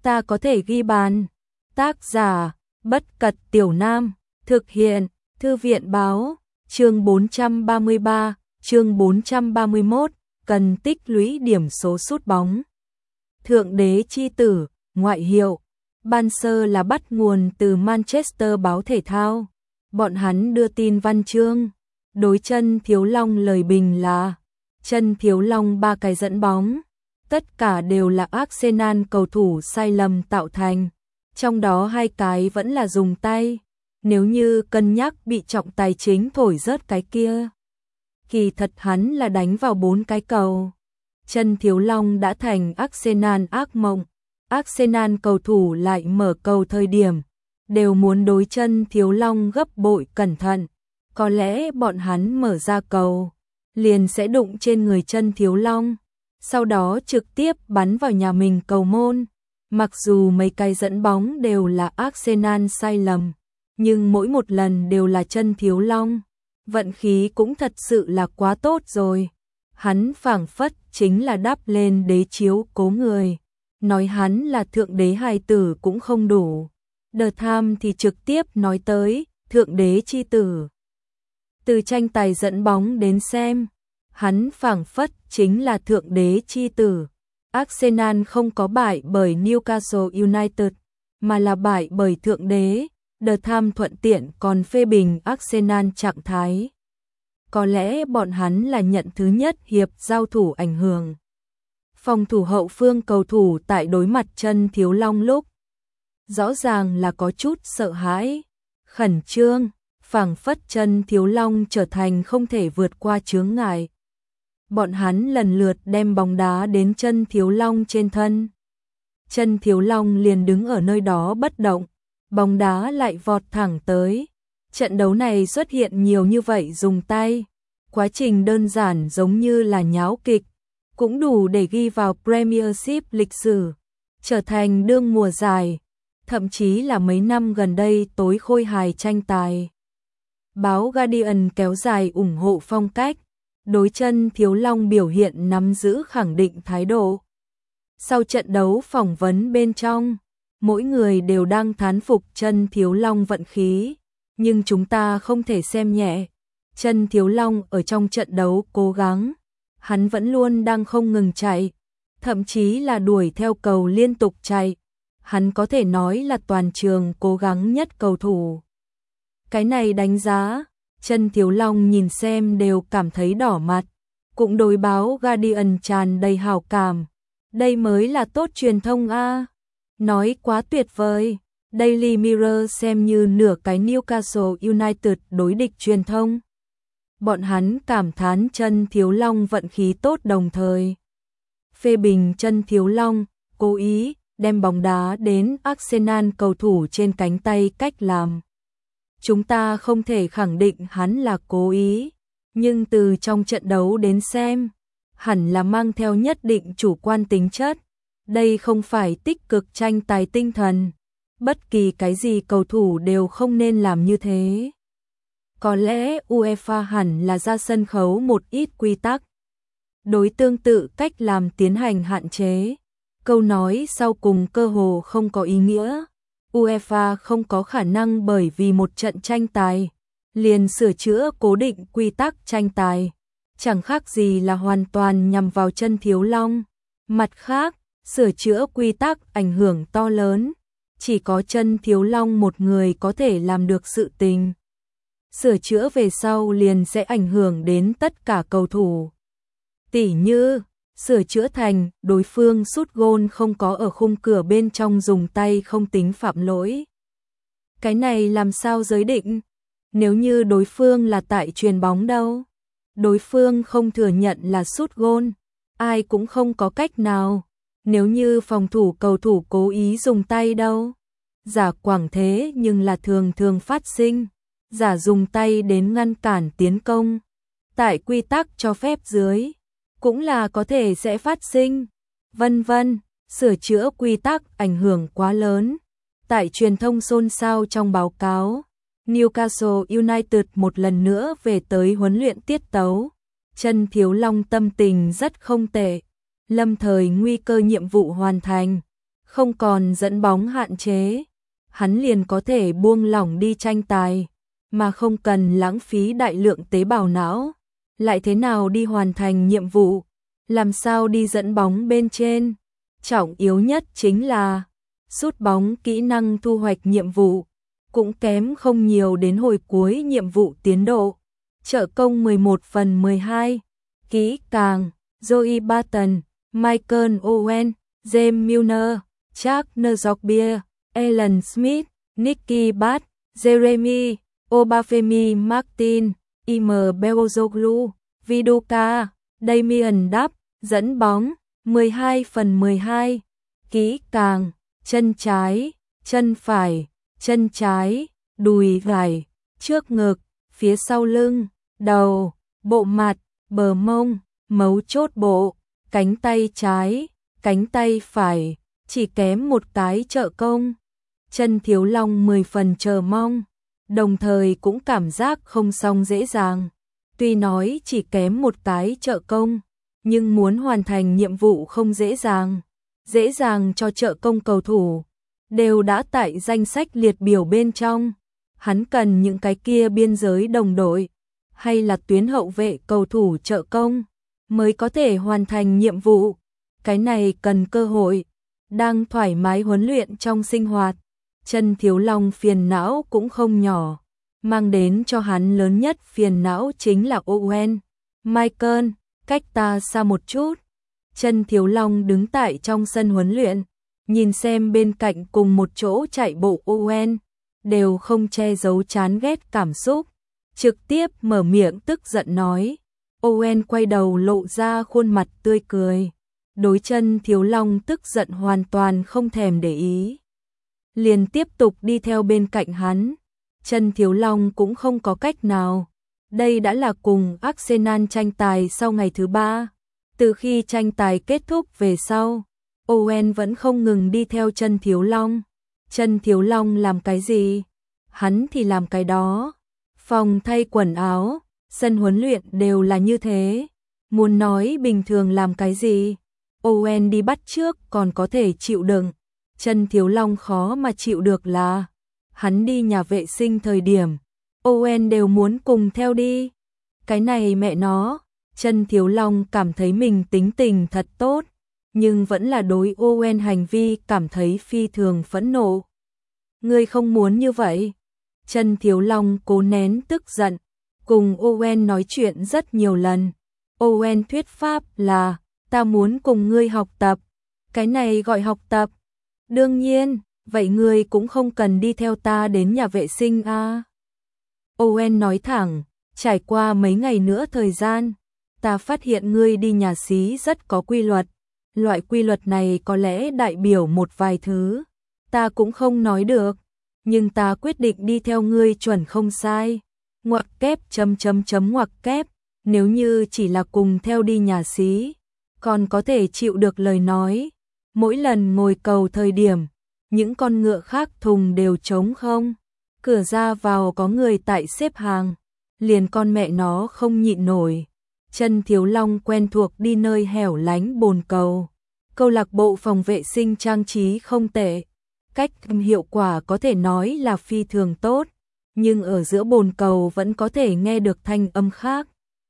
ta có thể ghi bàn. Tác giả, Bất Cật Tiểu Nam, thực hiện, Thư viện Báo, chương 433, chương 431, cần tích lũy điểm số sút bóng. Thượng đế chi tử, ngoại hiệu, ban sơ là bắt nguồn từ Manchester báo thể thao. Bọn hắn đưa tin văn chương, đối Chân Thiếu Long lời bình là Chân Thiếu Long 3 cái dẫn bóng, tất cả đều là Arsenal cầu thủ sai lầm tạo thành, trong đó 2 cái vẫn là dùng tay, nếu như cân nhắc bị trọng tài chính thổi rớt cái kia. Kỳ thật hắn là đánh vào 4 cái cầu. Chân Thiếu Long đã thành Arsenal ác mộng, Arsenal cầu thủ lại mở cầu thời điểm, đều muốn đối Chân Thiếu Long gấp bội cẩn thận, có lẽ bọn hắn mở ra cầu, liền sẽ đụng trên người Chân Thiếu Long, sau đó trực tiếp bắn vào nhà mình cầu môn. Mặc dù mấy cái dẫn bóng đều là Arsenal sai lầm, nhưng mỗi một lần đều là Chân Thiếu Long, vận khí cũng thật sự là quá tốt rồi. Hắn phảng phất chính là đắp lên đế chiếu cố người, nói hắn là thượng đế hài tử cũng không đủ. The Times thì trực tiếp nói tới thượng đế chi tử. Từ tranh tài dẫn bóng đến xem, hắn phảng phất chính là thượng đế chi tử. Arsenal không có bại bởi Newcastle United, mà là bại bởi thượng đế. The Times thuận tiện còn phê bình Arsenal trạng thái. Có lẽ bọn hắn là nhận thứ nhất hiệp giao thủ ảnh hưởng. Phòng thủ hậu phương cầu thủ tại đối mặt Chân Thiếu Long lúc rõ ràng là có chút sợ hãi, khẩn trương, phảng phất Chân Thiếu Long trở thành không thể vượt qua chướng ngại. Bọn hắn lần lượt đem bóng đá đến Chân Thiếu Long trên thân. Chân Thiếu Long liền đứng ở nơi đó bất động, bóng đá lại vọt thẳng tới. Trận đấu này xuất hiện nhiều như vậy dùng tay, quá trình đơn giản giống như là nháo kịch, cũng đủ để ghi vào Premiership lịch sử, trở thành đương mùa giải, thậm chí là mấy năm gần đây tối khôi hài tranh tài. Báo Guardian kéo dài ủng hộ phong cách, đối Chân Thiếu Long biểu hiện nắm giữ khẳng định thái độ. Sau trận đấu phỏng vấn bên trong, mỗi người đều đang thán phục Chân Thiếu Long vận khí, nhưng chúng ta không thể xem nhẹ. Chân Thiếu Long ở trong trận đấu cố gắng, hắn vẫn luôn đang không ngừng chạy, thậm chí là đuổi theo cầu liên tục chạy. Hắn có thể nói là toàn trường cố gắng nhất cầu thủ. Cái này đánh giá, Chân Thiếu Long nhìn xem đều cảm thấy đỏ mặt, cũng đối báo Guardian tràn đầy hào cảm. Đây mới là tốt truyền thông a. Nói quá tuyệt vời. Daily Mirror xem như nửa cái Newcastle United đối địch truyền thông. Bọn hắn cảm thán Chân Thiếu Long vận khí tốt đồng thời phê bình Chân Thiếu Long cố ý đem bóng đá đến Arsenal cầu thủ trên cánh tay cách làm. Chúng ta không thể khẳng định hắn là cố ý, nhưng từ trong trận đấu đến xem, hẳn là mang theo nhất định chủ quan tính chất. Đây không phải tích cực tranh tài tinh thần. Bất kỳ cái gì cầu thủ đều không nên làm như thế. Có lẽ UEFA hẳn là ra sân khấu một ít quy tắc, đối tương tự cách làm tiến hành hạn chế. Câu nói sau cùng cơ hồ không có ý nghĩa. UEFA không có khả năng bởi vì một trận tranh tài liền sửa chữa cố định quy tắc tranh tài, chẳng khác gì là hoàn toàn nhằm vào Chân Thiếu Long. Mặt khác, sửa chữa quy tắc ảnh hưởng to lớn, chỉ có Chân Thiếu Long một người có thể làm được sự tình. Sửa chữa về sau liền sẽ ảnh hưởng đến tất cả cầu thủ. Tỉ như, sửa chữa thành đối phương sút gôn không có ở khung cửa bên trong dùng tay không tính phạm lỗi. Cái này làm sao giới định? Nếu như đối phương là tại chuyền bóng đâu? Đối phương không thừa nhận là sút gôn, ai cũng không có cách nào. Nếu như phòng thủ cầu thủ cố ý dùng tay đâu? Giả quảng thế nhưng là thường thường phát sinh. Giả dùng tay đến ngăn cản tiến công, tại quy tắc cho phép dưới, cũng là có thể sẽ phát sinh, vân vân. Sửa chữa quy tắc ảnh hưởng quá lớn. Tại truyền thông xôn xao trong báo cáo, Newcastle United một lần nữa về tới huấn luyện tiết tấu. Chân Thiếu Long tâm tình rất không tệ, lâm thời nguy cơ nhiệm vụ hoàn thành, không còn dẫn bóng hạn chế, hắn liền có thể buông lỏng đi tranh tài, mà không cần lãng phí đại lượng tế bào não. Lại thế nào đi hoàn thành nhiệm vụ, làm sao đi dẫn bóng bên trên. Trọng yếu nhất chính là sút bóng kỹ năng thu hoạch nhiệm vụ, cũng kém không nhiều đến hồi cuối nhiệm vụ tiến độ. Trợ công 11/12, kỹ càng, Joey Barton, Michael Owen, James Milner, Jack Nzogbia, Alan Smith, Nicky Butt, Jeremy, Obafemi Martin, Imer Belozoglu, Viduka, Damian Duff, dẫn bóng 12/12, kỹ càng, chân trái, chân phải, chân trái, đùi phải, trước ngực, phía sau lưng, đầu, bộ mặt, bờ mông, mấu chốt bộ, cánh tay trái, cánh tay phải, chỉ kém một cái trợ công. Chân Thiếu Long 10 phần chờ mong, đồng thời cũng cảm giác không xong dễ dàng. Tuy nói chỉ kém một cái trợ công, nhưng muốn hoàn thành nhiệm vụ không dễ dàng cho trợ công cầu thủ, đều đã tại danh sách liệt biểu bên trong. Hắn cần những cái kia biên giới đồng đội, hay là tuyến hậu vệ cầu thủ trợ công, mới có thể hoàn thành nhiệm vụ. Cái này cần cơ hội, đang thoải mái huấn luyện trong sinh hoạt. Chân Thiếu Long phiền não cũng không nhỏ, mang đến cho hắn lớn nhất phiền não chính là Owen. Michael, cách ta xa một chút. Chân Thiếu Long đứng tại trong sân huấn luyện, nhìn xem bên cạnh cùng một chỗ chạy bộ Owen, đều không che giấu chán ghét cảm xúc, trực tiếp mở miệng tức giận nói. Owen quay đầu lộ ra khuôn mặt tươi cười, đối Chân Thiếu Long tức giận hoàn toàn không thèm để ý, liền tiếp tục đi theo bên cạnh hắn. Chân Thiếu Long cũng không có cách nào, đây đã là cùng Arsenal tranh tài sau ngày thứ 3. Từ khi tranh tài kết thúc về sau, Owen vẫn không ngừng đi theo Chân Thiếu Long. Chân Thiếu Long làm cái gì, hắn thì làm cái đó. Phòng thay quần áo, sân huấn luyện đều là như thế. Muốn nói bình thường làm cái gì, Owen đi bắt trước còn có thể chịu đựng. Chân Thiếu Long khó mà chịu được là hắn đi nhà vệ sinh thời điểm, Owen đều muốn cùng theo đi. Cái này mẹ nó, Chân Thiếu Long cảm thấy mình tính tình thật tốt, nhưng vẫn là đối Owen hành vi cảm thấy phi thường phẫn nộ. Ngươi không muốn như vậy. Chân Thiếu Long cố nén tức giận, cùng Owen nói chuyện rất nhiều lần. Owen thuyết pháp là, ta muốn cùng ngươi học tập. Cái này gọi học tập. Đương nhiên, vậy ngươi cũng không cần đi theo ta đến nhà vệ sinh à. Owen nói thẳng, trải qua mấy ngày nữa thời gian, ta phát hiện ngươi đi nhà xí rất có quy luật. Loại quy luật này có lẽ đại biểu một vài thứ, ta cũng không nói được, nhưng ta quyết định đi theo ngươi chuẩn không sai. Ngoặc kép ngoặc kép, nếu như chỉ là cùng theo đi nhà xí, còn có thể chịu được lời nói. Mỗi lần ngồi cầu thời điểm, những con ngựa khác thùng đều trống không, cửa ra vào có người tại xếp hàng, liền con mẹ nó không nhịn nổi. Chân Thiếu Long quen thuộc đi nơi hẻo lánh bồn cầu. Câu lạc bộ phòng vệ sinh trang trí không tệ, cách hiệu quả có thể nói là phi thường tốt, nhưng ở giữa bồn cầu vẫn có thể nghe được thanh âm khác.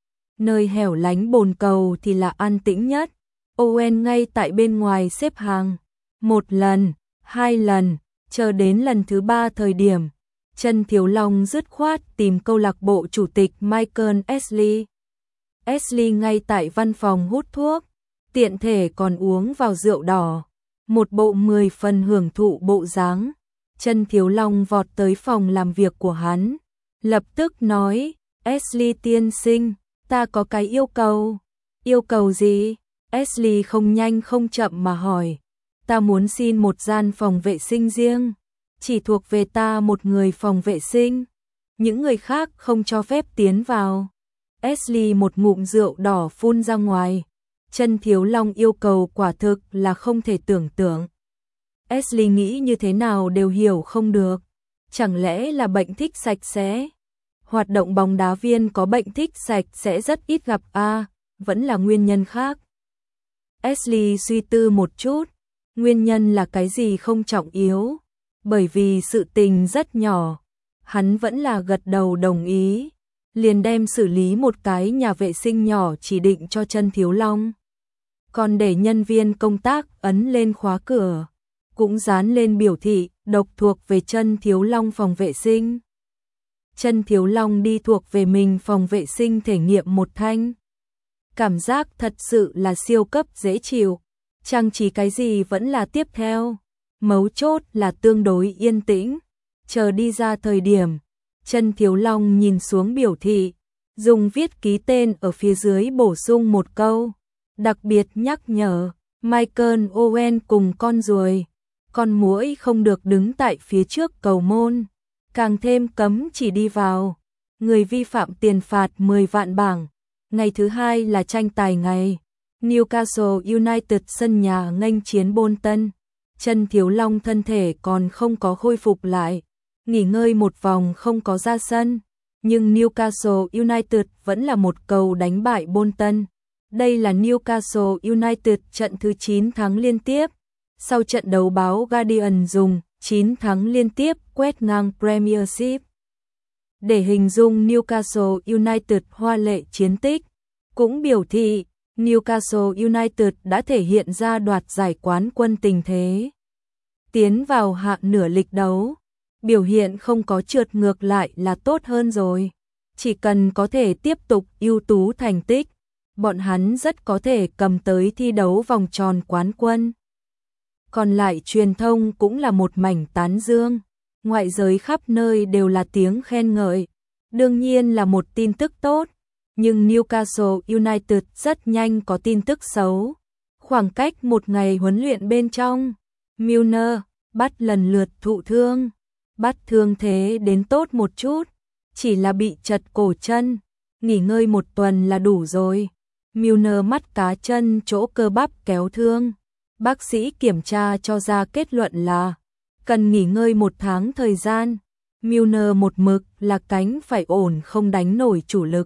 Nơi hẻo lánh bồn cầu thì là an tĩnh nhất. Owen ngay tại bên ngoài xếp hàng, một lần, hai lần, chờ đến lần thứ 3 thời điểm, Chân Thiếu Long dứt khoát tìm câu lạc bộ chủ tịch Michael Ashley. Ashley ngay tại văn phòng hút thuốc, tiện thể còn uống vào rượu đỏ, một bộ 10 phần hưởng thụ bộ dáng. Chân Thiếu Long vọt tới phòng làm việc của hắn, lập tức nói, Ashley tiên sinh, ta có cái yêu cầu. Yêu cầu gì? Ashley không nhanh không chậm mà hỏi. Ta muốn xin một gian phòng vệ sinh riêng, chỉ thuộc về ta một người phòng vệ sinh, những người khác không cho phép tiến vào. Ashley một ngụm rượu đỏ phun ra ngoài. Chân Thiếu Long yêu cầu quả thực là không thể tưởng tượng. Ashley nghĩ như thế nào đều hiểu không được. Chẳng lẽ là bệnh thích sạch sẽ? Hoạt động bóng đá viên có bệnh thích sạch sẽ rất ít gặp à, vẫn là nguyên nhân khác. Ashley suy tư một chút, Nguyên nhân là cái gì không trọng yếu, bởi vì sự tình rất nhỏ, hắn vẫn là gật đầu đồng ý, liền đem xử lý một cái nhà vệ sinh nhỏ chỉ định cho Chân Thiếu Long. Còn để nhân viên công tác ấn lên khóa cửa, cũng dán lên biểu thị độc thuộc về Chân Thiếu Long phòng vệ sinh. Chân Thiếu Long đi thuộc về mình phòng vệ sinh thể nghiệm một thanh. Cảm giác thật sự là siêu cấp dễ chịu, trang trí cái gì vẫn là tiếp theo, mấu chốt là tương đối yên tĩnh. Chờ đi ra thời điểm, Chân Thiếu Long nhìn xuống biểu thị, dùng viết ký tên ở phía dưới bổ sung một câu, đặc biệt nhắc nhở, Michael Owen cùng con ruồi, con muỗi không được đứng tại phía trước cầu môn, càng thêm cấm chỉ đi vào, người vi phạm tiền phạt 10 vạn bảng. Ngày thứ hai là tranh tài ngày, Newcastle United sân nhà nghênh chiến Bolton. Chân Thiếu Long thân thể còn không có khôi phục lại, nghỉ ngơi một vòng không có ra sân, nhưng Newcastle United vẫn là một cầu đánh bại Bolton. Đây là Newcastle United trận thứ 9 thắng liên tiếp. Sau trận đấu báo Guardian dùng 9 thắng liên tiếp quét ngang Premiership để hình dung Newcastle United hoa lệ chiến tích, cũng biểu thị Newcastle United đã thể hiện ra đoạt giải quán quân tình thế. Tiến vào hạ nửa lịch đấu, biểu hiện không có trượt ngược lại là tốt hơn rồi. Chỉ cần có thể tiếp tục ưu tú thành tích, bọn hắn rất có thể cầm tới thi đấu vòng tròn quán quân. Còn lại truyền thông cũng là một mảnh tán dương, ngoại giới khắp nơi đều là tiếng khen ngợi. Đương nhiên là một tin tức tốt, nhưng Newcastle United rất nhanh có tin tức xấu. Khoảng cách một ngày huấn luyện bên trong, Milner bắt lần lượt thụ thương, bắt thương thế đến tốt một chút, chỉ là bị chật cổ chân, nghỉ ngơi một tuần là đủ rồi. Milner mắt cá chân chỗ cơ bắp kéo thương, bác sĩ kiểm tra cho ra kết luận là cần nghỉ ngơi 1 tháng thời gian. Milner một mực là cánh phải ổn không đánh nổi chủ lực.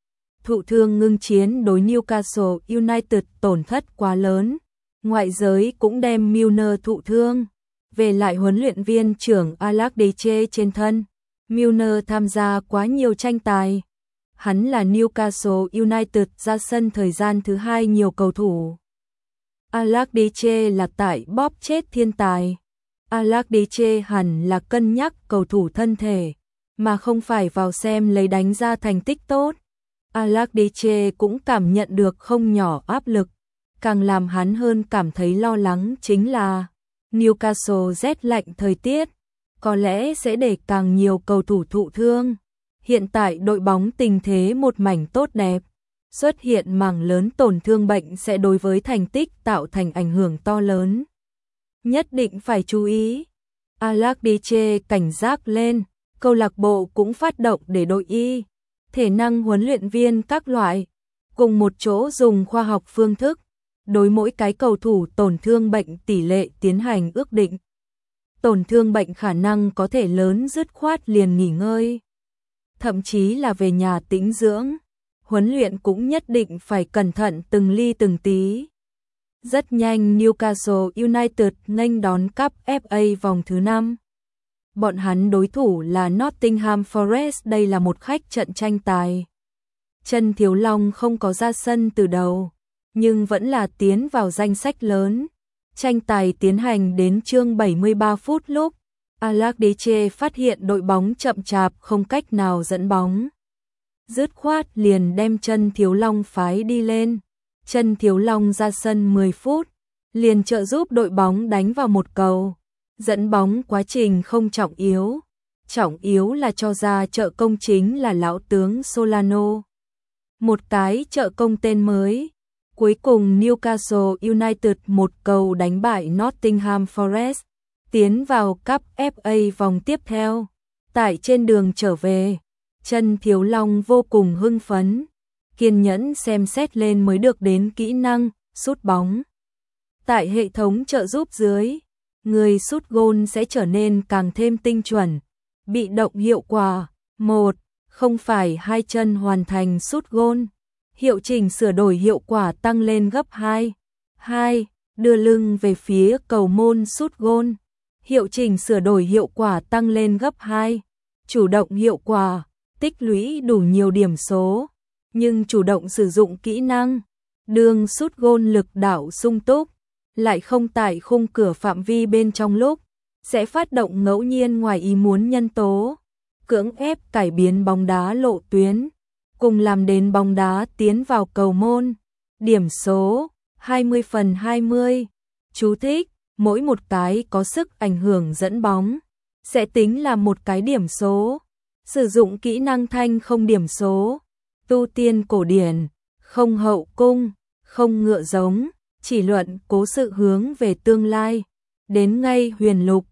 Thụ thương ngưng chiến đối Newcastle United tổn thất quá lớn, ngoại giới cũng đem Milner thụ thương về lại huấn luyện viên trưởng Alex Deche trên thân. Milner tham gia quá nhiều tranh tài, hắn là Newcastle United ra sân thời gian thứ 2 nhiều cầu thủ. Alex Deche là tại bóp chết thiên tài. Alex Deche hẳn là cân nhắc cầu thủ thân thể, mà không phải vào xem lấy đánh ra thành tích tốt. Alex Deche cũng cảm nhận được không nhỏ áp lực, càng làm hắn hơn cảm thấy lo lắng chính là Newcastle rét lạnh thời tiết, có lẽ sẽ để càng nhiều cầu thủ thụ thương. Hiện tại đội bóng tình thế một mảnh tốt đẹp, xuất hiện mảng lớn tổn thương bệnh sẽ đối với thành tích tạo thành ảnh hưởng to lớn. Nhất định phải chú ý. Alex Deche cảnh giác lên, câu lạc bộ cũng phát động để đội y, thể năng huấn luyện viên các loại, cùng một chỗ dùng khoa học phương thức, đối mỗi cái cầu thủ tổn thương bệnh tỷ lệ tiến hành ước định. Tổn thương bệnh khả năng có thể lớn dứt khoát liền nghỉ ngơi, thậm chí là về nhà tĩnh dưỡng. Huấn luyện cũng nhất định phải cẩn thận từng ly từng tí. Rất nhanh Newcastle United nghênh đón cúp FA vòng thứ 5. Bọn hắn đối thủ là Nottingham Forest, đây là một khách trận tranh tài. Chân Thiếu Long không có ra sân từ đầu, nhưng vẫn là tiến vào danh sách lớn. Tranh tài tiến hành đến chương 73 phút lúc Alex Deche phát hiện đội bóng chậm chạp không cách nào dẫn bóng. Dứt khoát liền đem Chân Thiếu Long phái đi lên. Chân Thiếu Long ra sân 10 phút, liền trợ giúp đội bóng đánh vào một cầu. Dẫn bóng quá trình không trọng yếu là cho ra trợ công chính là lão tướng Solano. Một cái trợ công tên mới. Cuối cùng Newcastle United một cầu đánh bại Nottingham Forest, tiến vào cúp FA vòng tiếp theo. Tại trên đường trở về, Chân Thiếu Long vô cùng hưng phấn, kiên nhẫn xem xét lên mới được đến kỹ năng sút bóng. Tại hệ thống trợ giúp dưới, người sút gôn sẽ trở nên càng thêm tinh chuẩn, bị động hiệu quả. 1. Không phải hai chân hoàn thành sút gôn. Hiệu chỉnh sửa đổi hiệu quả tăng lên gấp 2. 2. đưa lưng về phía cầu môn sút gôn. Hiệu chỉnh sửa đổi hiệu quả tăng lên gấp 2. Chủ động hiệu quả, tích lũy đủ nhiều điểm số, nhưng chủ động sử dụng kỹ năng, đường sút gôn lực đạo sung túc, lại không tại khung cửa phạm vi bên trong lúc, sẽ phát động ngẫu nhiên ngoài ý muốn nhân tố, cưỡng ép cải biến bóng đá lộ tuyến, cùng làm đến bóng đá tiến vào cầu môn. Điểm số 20/20. Chú thích: mỗi một cái có sức ảnh hưởng dẫn bóng sẽ tính là một cái điểm số. Sử dụng kỹ năng thanh không điểm số. Tu tiên cổ điển, không hậu cung, không ngựa giống, chỉ luận cố sự hướng về tương lai. Đến ngay huyền lục,